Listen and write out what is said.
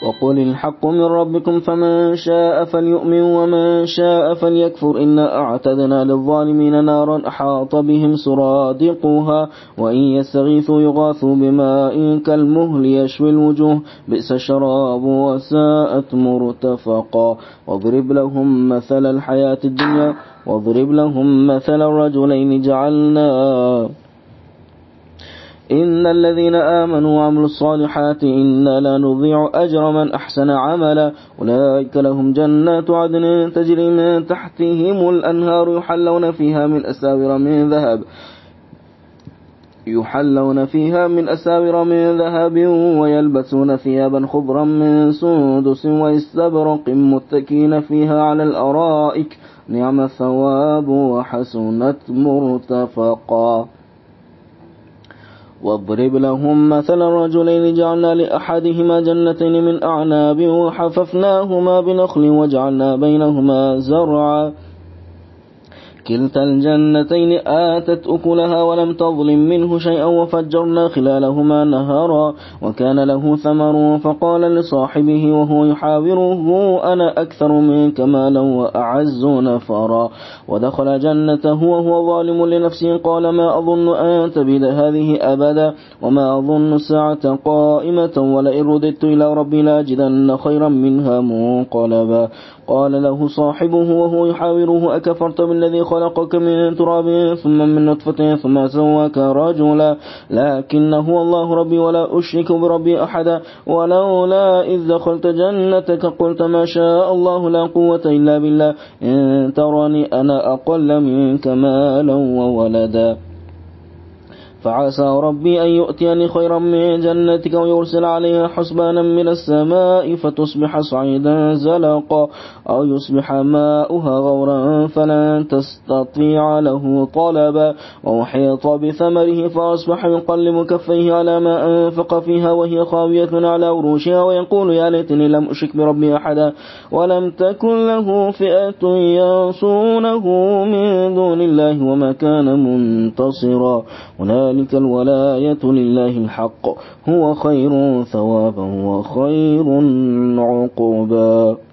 وقل الحق من ربكم فمن شاء فليؤمن ومن شاء فليكفر إنا أعتدنا للظالمين نارا أحاط بهم سرادقها وإن يستغيثوا يغاثوا بماء كالمهل يشوي الوجوه بئس الشراب وساءت مرتفقا واضرب لهم مثل الحياة الدنيا واضرب لهم مثل الرجلين جعلنا إن الذين آمنوا وعملوا الصالحات إنا لا نضيع أجر من أحسن عملا أولئك لهم جنات عدن تجري من تحتهم الأنهار يحلون فيها من أساور من ذهب ويلبسون ثيابا خضرا من سندس واستبرق متكين فيها على الأرائك نعم الثواب وحسنت مرتفقا واضرب لهم مثل الرجلين جعلنا لأحدهما جنتين من أعناب وحففناهما بنخل وجعلنا بينهما زرعا كلتا الجنتين آتت أكلها ولم تظلم منه شيئا وفجرنا خلالهما نهرا وكان له ثمر فقال لصاحبه وهو يحاوره أنا أكثر منك مالا وأعز نفرا ودخل جنته وهو ظالم لنفسه قال ما أظن أن تبيد هذه أبدا وما أظن الساعة قائمة ولئن رددت إلى ربي لاجدن خيرا منها منقلبا قال له صاحبه وهو يحاوره أكفرت بالذي خلقك من تراب ثم من نطفة ثم سواك رجلا لكن هو الله ربي ولا أشرك بربي أحدا ولولا إذ دخلت جنتك قلت ما شاء الله لا قوة إلا بالله إن تراني أنا أقل منك مالا وولدا فعسى ربي أن يؤتيني خيرا من جنتك ويرسل عليها حسبانا من السماء فتصبح صعيدا زلقا أو يصبح ماؤها غورا فلن تستطيع له طلبا وأحيط بثمره فأصبح يقلب كفيه على ما أنفق فيها وهي خاوية على عروشها ويقول يا ليتني لم أشرك بربي أحدا ولم تكن له فئة ينصونه من دون الله وما كان منتصرا هنالك الولاية لله الحق هو خير ثوابا وخير عقبا.